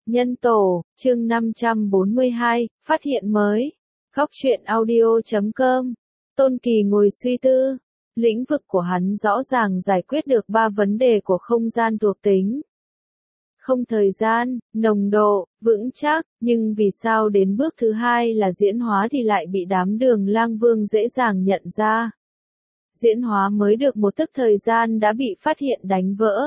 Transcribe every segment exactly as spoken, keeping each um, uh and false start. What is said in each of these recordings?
Nhân tổ, chương năm trăm bốn mươi hai, phát hiện mới. Góc truyện audio chấm com. Tôn Kỳ ngồi suy tư. Lĩnh vực của hắn rõ ràng giải quyết được ba vấn đề của không gian thuộc tính. Không thời gian, nồng độ, vững chắc, nhưng vì sao đến bước thứ hai là diễn hóa thì lại bị đám Đường Lang Vương dễ dàng nhận ra. Diễn hóa mới được một tức thời gian đã bị phát hiện đánh vỡ.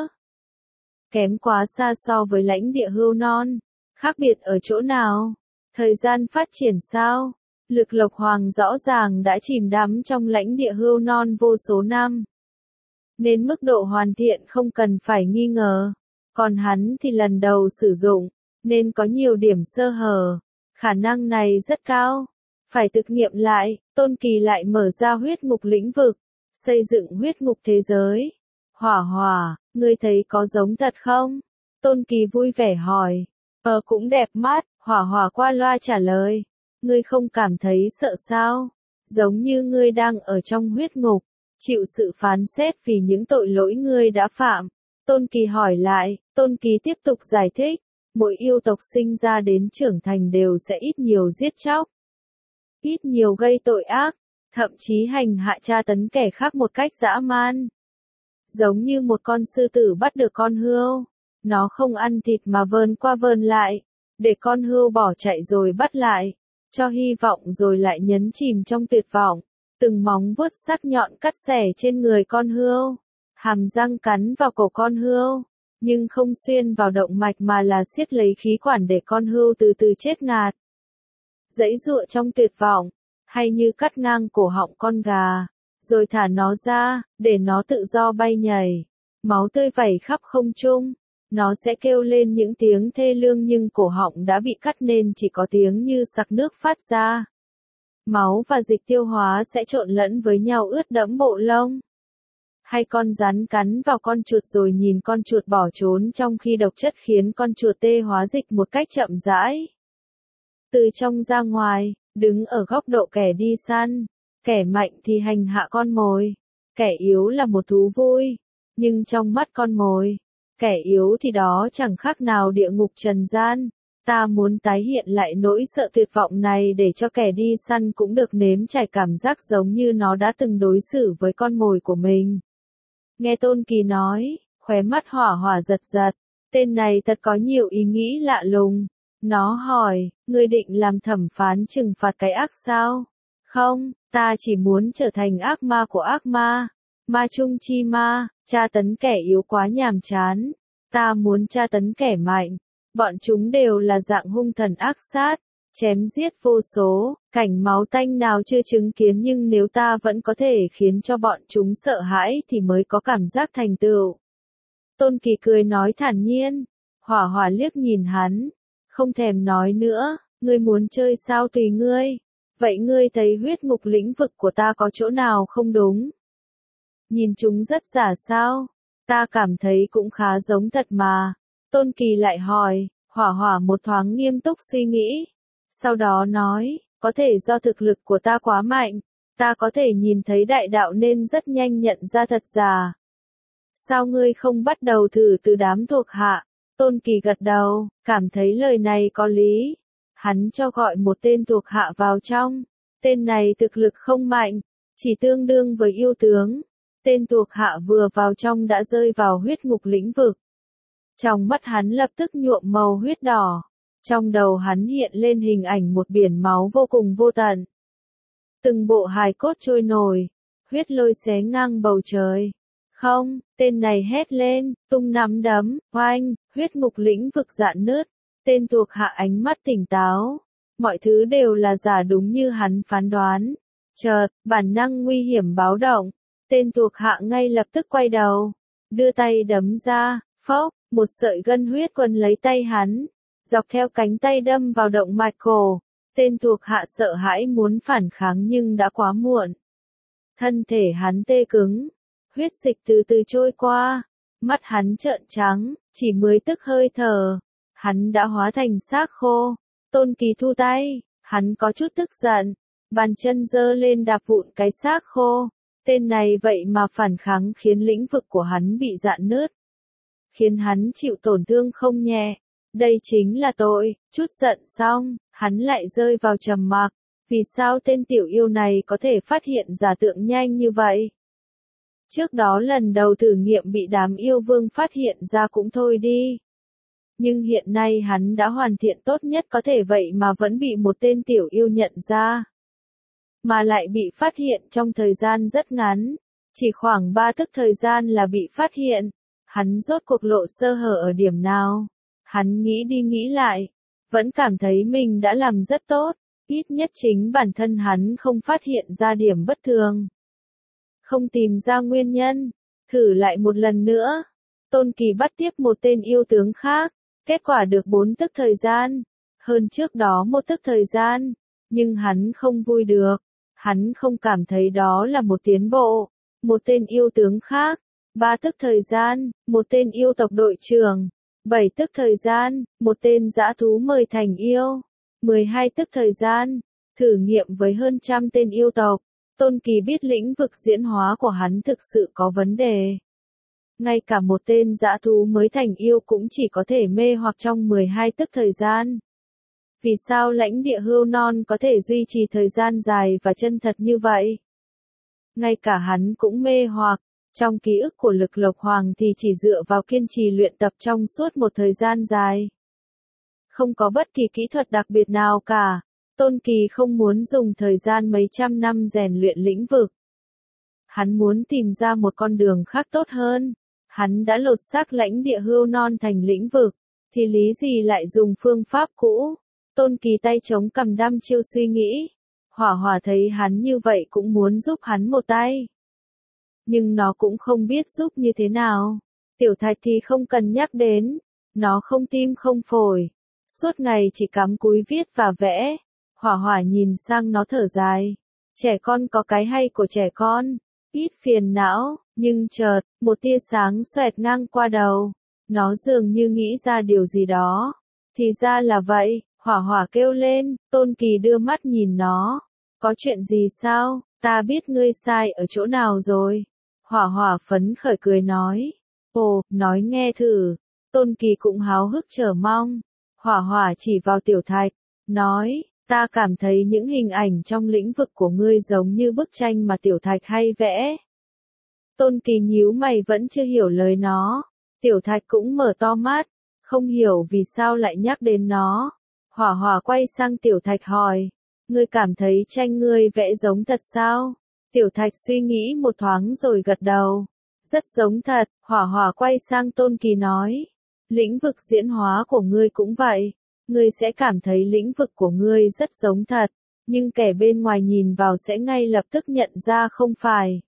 Kém quá xa so với lãnh địa hưu non. Khác biệt ở chỗ nào? Thời gian phát triển sao? Lực Lộc Hoàng rõ ràng đã chìm đắm trong lãnh địa hưu non vô số năm. Nên mức độ hoàn thiện không cần phải nghi ngờ. Còn hắn thì lần đầu sử dụng, nên có nhiều điểm sơ hở. Khả năng này rất cao. Phải thực nghiệm lại, Tôn Kỳ lại mở ra huyết ngục lĩnh vực, xây dựng huyết ngục thế giới. Hỏa Hỏa, ngươi thấy có giống thật không? Tôn Kỳ vui vẻ hỏi. Ờ cũng đẹp mắt, Hỏa Hỏa qua loa trả lời. Ngươi không cảm thấy sợ sao? Giống như ngươi đang ở trong huyết ngục, chịu sự phán xét vì những tội lỗi ngươi đã phạm. Tôn Kỳ hỏi lại, Tôn Kỳ tiếp tục giải thích. Mỗi yêu tộc sinh ra đến trưởng thành đều sẽ ít nhiều giết chóc, ít nhiều gây tội ác, thậm chí hành hạ tra tấn kẻ khác một cách dã man. Giống như một con sư tử bắt được con hươu, nó không ăn thịt mà vờn qua vờn lại, để con hươu bỏ chạy rồi bắt lại, cho hy vọng rồi lại nhấn chìm trong tuyệt vọng. Từng móng vuốt sắc nhọn cắt xẻ trên người con hươu, hàm răng cắn vào cổ con hươu, nhưng không xuyên vào động mạch mà là siết lấy khí quản để con hươu từ từ chết ngạt. Giãy giụa trong tuyệt vọng, hay như cắt ngang cổ họng con gà, rồi thả nó ra, để nó tự do bay nhảy. Máu tươi vẩy khắp không trung, nó sẽ kêu lên những tiếng thê lương nhưng cổ họng đã bị cắt nên chỉ có tiếng như sặc nước phát ra. Máu và dịch tiêu hóa sẽ trộn lẫn với nhau ướt đẫm bộ lông. Hay con rắn cắn vào con chuột rồi nhìn con chuột bỏ trốn trong khi độc chất khiến con chuột tê hóa dịch một cách chậm rãi. Từ trong ra ngoài, đứng ở góc độ kẻ đi săn, kẻ mạnh thì hành hạ con mồi, kẻ yếu là một thú vui, nhưng trong mắt con mồi, kẻ yếu thì đó chẳng khác nào địa ngục trần gian. Ta muốn tái hiện lại nỗi sợ tuyệt vọng này để cho kẻ đi săn cũng được nếm trải cảm giác giống như nó đã từng đối xử với con mồi của mình. Nghe Tôn Kỳ nói, khóe mắt Hỏa Hỏa giật giật, tên này thật có nhiều ý nghĩ lạ lùng. Nó hỏi, ngươi định làm thẩm phán trừng phạt cái ác sao? Không, ta chỉ muốn trở thành ác ma của ác ma, ma trung chi ma, tra tấn kẻ yếu quá nhàm chán. Ta muốn tra tấn kẻ mạnh. Bọn chúng đều là dạng hung thần ác sát, chém giết vô số, cảnh máu tanh nào chưa chứng kiến, nhưng nếu ta vẫn có thể khiến cho bọn chúng sợ hãi thì mới có cảm giác thành tựu. Tôn Kỳ cười nói thản nhiên. Hỏa Hỏa liếc nhìn hắn, không thèm nói nữa. Ngươi muốn chơi sao tùy ngươi. Vậy ngươi thấy huyết ngục lĩnh vực của ta có chỗ nào không đúng? Nhìn chúng rất giả sao? Ta cảm thấy cũng khá giống thật mà. Tôn Kỳ lại hỏi. Hỏa Hỏa một thoáng nghiêm túc suy nghĩ, sau đó nói, có thể do thực lực của ta quá mạnh, ta có thể nhìn thấy đại đạo nên rất nhanh nhận ra thật giả. Sao ngươi không bắt đầu thử từ đám thuộc hạ? Tôn Kỳ gật đầu, cảm thấy lời này có lý. Hắn cho gọi một tên thuộc hạ vào trong. Tên này thực lực không mạnh, chỉ tương đương với yêu tướng. Tên thuộc hạ vừa vào trong đã rơi vào huyết ngục lĩnh vực. Trong mắt hắn lập tức nhuộm màu huyết đỏ. Trong đầu hắn hiện lên hình ảnh một biển máu vô cùng vô tận. Từng bộ hài cốt trôi nổi, huyết lôi xé ngang bầu trời. Không, tên này hét lên, tung nắm đấm, oanh, huyết ngục lĩnh vực rạn nứt. Tên thuộc hạ ánh mắt tỉnh táo. Mọi thứ đều là giả đúng như hắn phán đoán. Chợt, bản năng nguy hiểm báo động. Tên thuộc hạ ngay lập tức quay đầu, đưa tay đấm ra, phốc. Một sợi gân huyết quấn lấy tay hắn, dọc theo cánh tay đâm vào động mạch cổ. Tên thuộc hạ sợ hãi muốn phản kháng nhưng đã quá muộn. Thân thể hắn tê cứng, huyết dịch từ từ trôi qua, mắt hắn trợn trắng, chỉ mới tức hơi thở, hắn đã hóa thành xác khô. Tôn Kỳ thu tay, hắn có chút tức giận, bàn chân giơ lên đạp vụn cái xác khô. Tên này vậy mà phản kháng khiến lĩnh vực của hắn bị rạn nứt, khiến hắn chịu tổn thương không nhẹ. Đây chính là tội. Chút giận xong, hắn lại rơi vào trầm mặc. Vì sao tên tiểu yêu này có thể phát hiện giả tượng nhanh như vậy? Trước đó lần đầu thử nghiệm bị đám yêu vương phát hiện ra cũng thôi đi. Nhưng hiện nay hắn đã hoàn thiện tốt nhất có thể vậy mà vẫn bị một tên tiểu yêu nhận ra. Mà lại bị phát hiện trong thời gian rất ngắn. Chỉ khoảng ba tức thời gian là bị phát hiện. Hắn rốt cuộc lộ sơ hở ở điểm nào? Hắn nghĩ đi nghĩ lại. Vẫn cảm thấy mình đã làm rất tốt. Ít nhất chính bản thân hắn không phát hiện ra điểm bất thường. Không tìm ra nguyên nhân. Thử lại một lần nữa. Tôn Kỳ bắt tiếp một tên yêu tướng khác. Kết quả được bốn tức thời gian. Hơn trước đó một tức thời gian. Nhưng hắn không vui được. Hắn không cảm thấy đó là một tiến bộ. Một tên yêu tướng khác. Ba tức thời gian. Một tên yêu tộc đội trưởng. Bảy tức thời gian. Một tên dã thú mời thành yêu. mười hai tức thời gian. Thử nghiệm với hơn trăm tên yêu tộc. Tôn Kỳ biết lĩnh vực diễn hóa của hắn thực sự có vấn đề. Ngay cả một tên dã thú mới thành yêu cũng chỉ có thể mê hoặc trong mười hai tức thời gian. Vì sao lãnh địa hươu non có thể duy trì thời gian dài và chân thật như vậy? Ngay cả hắn cũng mê hoặc. Trong ký ức của Lực Lộc Hoàng thì chỉ dựa vào kiên trì luyện tập trong suốt một thời gian dài. Không có bất kỳ kỹ thuật đặc biệt nào cả. Tôn Kỳ không muốn dùng thời gian mấy trăm năm rèn luyện lĩnh vực. Hắn muốn tìm ra một con đường khác tốt hơn. Hắn đã lột xác lãnh địa hươu non thành lĩnh vực. Thì lý gì lại dùng phương pháp cũ? Tôn Kỳ tay chống cằm đăm chiêu suy nghĩ. Hỏa Hỏa thấy hắn như vậy cũng muốn giúp hắn một tay. Nhưng nó cũng không biết giúp như thế nào. Tiểu Thạch thì không cần nhắc đến. Nó không tim không phổi. Suốt ngày chỉ cắm cúi viết và vẽ. Hỏa Hỏa nhìn sang nó thở dài. Trẻ con có cái hay của trẻ con. Ít phiền não, nhưng chợt, một tia sáng xoẹt ngang qua đầu. Nó dường như nghĩ ra điều gì đó. Thì ra là vậy, Hỏa Hỏa kêu lên. Tôn Kỳ đưa mắt nhìn nó. Có chuyện gì sao? Ta biết ngươi sai ở chỗ nào rồi. Hỏa Hỏa phấn khởi cười nói. Ồ, nói nghe thử. Tôn Kỳ cũng háo hức chờ mong. Hỏa Hỏa chỉ vào Tiểu Thạch. Nói, ta cảm thấy những hình ảnh trong lĩnh vực của ngươi giống như bức tranh mà Tiểu Thạch hay vẽ. Tôn Kỳ nhíu mày vẫn chưa hiểu lời nó. Tiểu Thạch cũng mở to mắt. Không hiểu vì sao lại nhắc đến nó. Hỏa Hỏa quay sang Tiểu Thạch hỏi. Ngươi cảm thấy tranh ngươi vẽ giống thật sao? Tiểu Thạch suy nghĩ một thoáng rồi gật đầu. Rất giống thật. Hỏa Hỏa quay sang Tôn Kỳ nói. Lĩnh vực diễn hóa của ngươi cũng vậy. Ngươi sẽ cảm thấy lĩnh vực của ngươi rất giống thật. Nhưng kẻ bên ngoài nhìn vào sẽ ngay lập tức nhận ra không phải.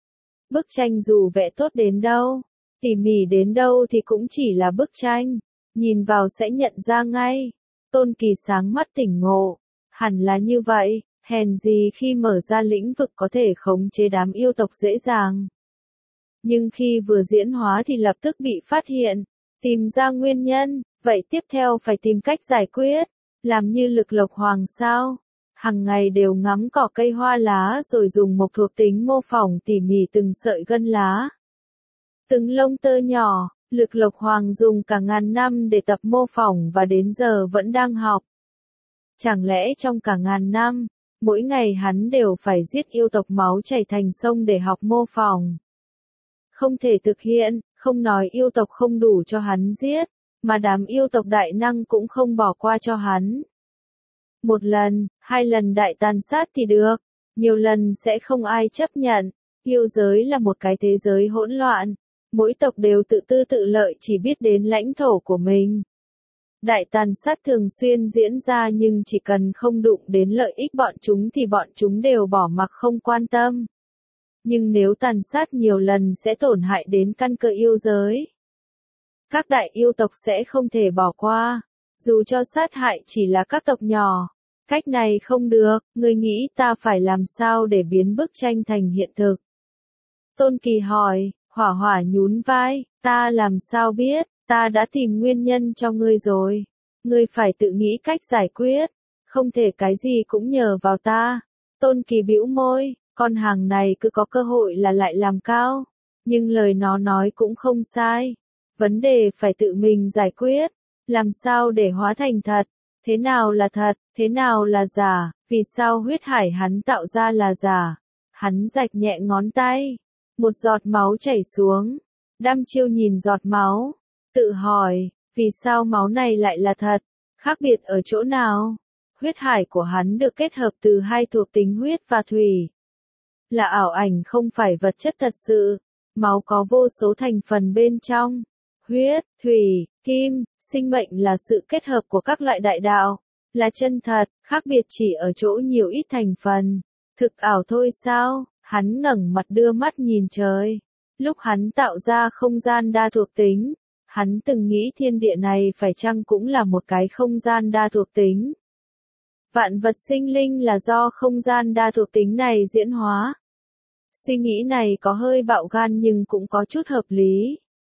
Bức tranh dù vẽ tốt đến đâu, tỉ mỉ đến đâu thì cũng chỉ là bức tranh. Nhìn vào sẽ nhận ra ngay. Tôn Kỳ sáng mắt tỉnh ngộ. Hẳn là như vậy, hèn gì khi mở ra lĩnh vực có thể khống chế đám yêu tộc dễ dàng. Nhưng khi vừa diễn hóa thì lập tức bị phát hiện. Tìm ra nguyên nhân, vậy tiếp theo phải tìm cách giải quyết. Làm như Lực Lộc Hoàng sao? Hằng ngày đều ngắm cỏ cây hoa lá rồi dùng một thuộc tính mô phỏng tỉ mỉ từng sợi gân lá. Từng lông tơ nhỏ, Lực Lộc Hoàng dùng cả ngàn năm để tập mô phỏng và đến giờ vẫn đang học. Chẳng lẽ trong cả ngàn năm, mỗi ngày hắn đều phải giết yêu tộc máu chảy thành sông để học mô phỏng? Không thể thực hiện, không nói yêu tộc không đủ cho hắn giết, mà đám yêu tộc đại năng cũng không bỏ qua cho hắn. Một lần, hai lần đại tàn sát thì được, nhiều lần sẽ không ai chấp nhận. Yêu giới là một cái thế giới hỗn loạn, mỗi tộc đều tự tư tự lợi chỉ biết đến lãnh thổ của mình. Đại tàn sát thường xuyên diễn ra nhưng chỉ cần không đụng đến lợi ích bọn chúng thì bọn chúng đều bỏ mặc không quan tâm. Nhưng nếu tàn sát nhiều lần sẽ tổn hại đến căn cơ yêu giới. Các đại yêu tộc sẽ không thể bỏ qua, dù cho sát hại chỉ là các tộc nhỏ. Cách này không được, ngươi nghĩ ta phải làm sao để biến bức tranh thành hiện thực? Tôn Kỳ hỏi. Hỏa Hỏa nhún vai, ta làm sao biết, ta đã tìm nguyên nhân cho ngươi rồi. Ngươi phải tự nghĩ cách giải quyết, không thể cái gì cũng nhờ vào ta. Tôn Kỳ bĩu môi, con hàng này cứ có cơ hội là lại làm cao. Nhưng lời nó nói cũng không sai. Vấn đề phải tự mình giải quyết. Làm sao để hóa thành thật? Thế nào là thật? Thế nào là giả? Vì sao huyết hải hắn tạo ra là giả? Hắn rạch nhẹ ngón tay. Một giọt máu chảy xuống. Đăm Chiêu nhìn giọt máu. Tự hỏi, vì sao máu này lại là thật? Khác biệt ở chỗ nào? Huyết hải của hắn được kết hợp từ hai thuộc tính huyết và thủy. Là ảo ảnh không phải vật chất thật sự. Máu có vô số thành phần bên trong. Huyết, thủy, kim, sinh mệnh là sự kết hợp của các loại đại đạo. Là chân thật, khác biệt chỉ ở chỗ nhiều ít thành phần. Thực ảo thôi sao? Hắn ngẩng mặt đưa mắt nhìn trời. Lúc hắn tạo ra không gian đa thuộc tính, hắn từng nghĩ thiên địa này phải chăng cũng là một cái không gian đa thuộc tính. Vạn vật sinh linh là do không gian đa thuộc tính này diễn hóa. Suy nghĩ này có hơi bạo gan nhưng cũng có chút hợp lý.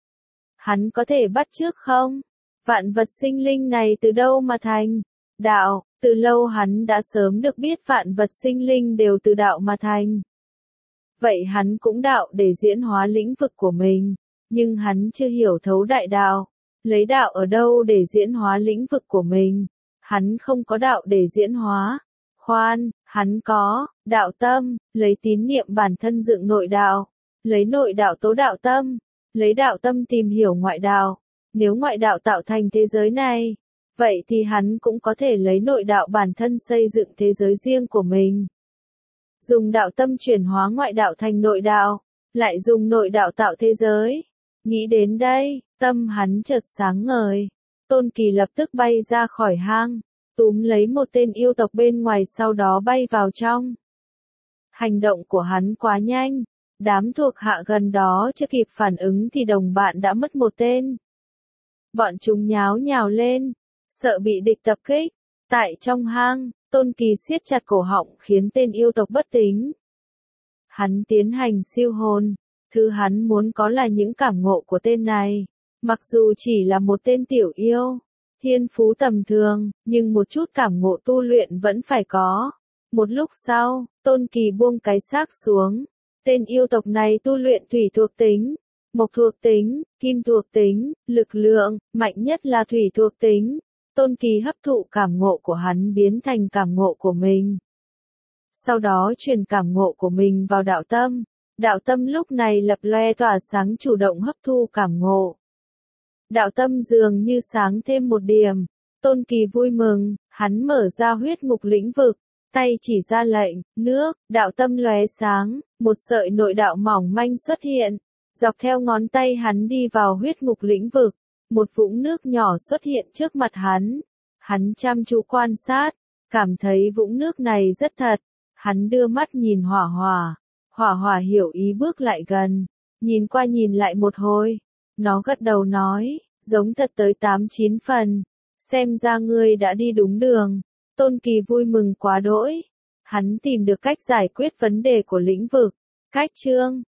Hắn có thể bắt chước không? Vạn vật sinh linh này từ đâu mà thành? Đạo, từ lâu hắn đã sớm được biết vạn vật sinh linh đều từ đạo mà thành. Vậy hắn cũng đạo để diễn hóa lĩnh vực của mình, nhưng hắn chưa hiểu thấu đại đạo. Lấy đạo ở đâu để diễn hóa lĩnh vực của mình? Hắn không có đạo để diễn hóa. Khoan, hắn có đạo tâm, lấy tín niệm bản thân dựng nội đạo, lấy nội đạo tố đạo tâm, lấy đạo tâm tìm hiểu ngoại đạo. Nếu ngoại đạo tạo thành thế giới này, vậy thì hắn cũng có thể lấy nội đạo bản thân xây dựng thế giới riêng của mình. Dùng đạo tâm chuyển hóa ngoại đạo thành nội đạo, lại dùng nội đạo tạo thế giới. Nghĩ đến đây, tâm hắn chợt sáng ngời. Tôn Kỳ lập tức bay ra khỏi hang, túm lấy một tên yêu tộc bên ngoài sau đó bay vào trong. Hành động của hắn quá nhanh, đám thuộc hạ gần đó chưa kịp phản ứng thì đồng bạn đã mất một tên. Bọn chúng nháo nhào lên, sợ bị địch tập kích. Tại trong hang, Tôn Kỳ siết chặt cổ họng khiến tên yêu tộc bất tỉnh. Hắn tiến hành siêu hồn, thứ hắn muốn có là những cảm ngộ của tên này. Mặc dù chỉ là một tên tiểu yêu, thiên phú tầm thường, nhưng một chút cảm ngộ tu luyện vẫn phải có. Một lúc sau, Tôn Kỳ buông cái xác xuống. Tên yêu tộc này tu luyện thủy thuộc tính, mộc thuộc tính, kim thuộc tính, lực lượng, mạnh nhất là thủy thuộc tính. Tôn Kỳ hấp thụ cảm ngộ của hắn biến thành cảm ngộ của mình. Sau đó truyền cảm ngộ của mình vào đạo tâm. Đạo tâm lúc này lập loe tỏa sáng chủ động hấp thu cảm ngộ. Đạo tâm dường như sáng thêm một điểm. Tôn Kỳ vui mừng, hắn mở ra huyết ngục lĩnh vực. Tay chỉ ra lệnh, nước, đạo tâm lóe sáng, một sợi nội đạo mỏng manh xuất hiện. Dọc theo ngón tay hắn đi vào huyết ngục lĩnh vực. Một vũng nước nhỏ xuất hiện trước mặt hắn. Hắn chăm chú quan sát, cảm thấy vũng nước này rất thật. Hắn đưa mắt nhìn Hỏa Hỏa. Hỏa Hỏa hiểu ý bước lại gần. Nhìn qua nhìn lại một hồi. Nó gật đầu nói, giống thật tới tám chín phần. Xem ra ngươi đã đi đúng đường. Tôn Kỳ vui mừng quá đỗi. Hắn tìm được cách giải quyết vấn đề của lĩnh vực. Cách chương